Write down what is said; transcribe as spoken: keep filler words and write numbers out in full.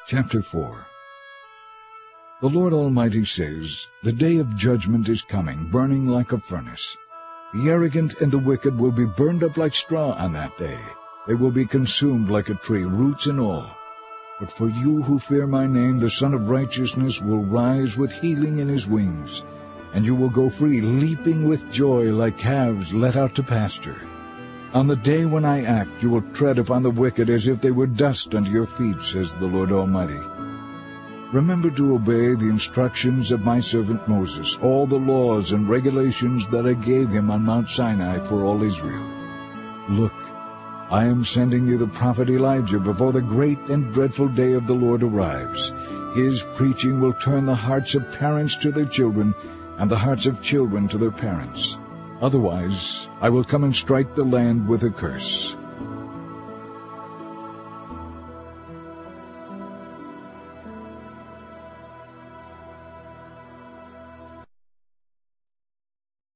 Chapter four. The Lord Almighty says, "The day of judgment is coming, burning like a furnace. The arrogant and the wicked will be burned up like straw on that day. They will be consumed like a tree, roots and all. But for you who fear my name, the Son of Righteousness will rise with healing in his wings, and you will go free, leaping with joy like calves let out to pasture. On the day when I act, you will tread upon the wicked as if they were dust under your feet, says the Lord Almighty. Remember to obey the instructions of my servant Moses, all the laws and regulations that I gave him on Mount Sinai for all Israel. Look, I am sending you the prophet Elijah before the great and dreadful day of the Lord arrives. His preaching will turn the hearts of parents to their children, and the hearts of children to their parents. Otherwise, I will come and strike the land with a curse.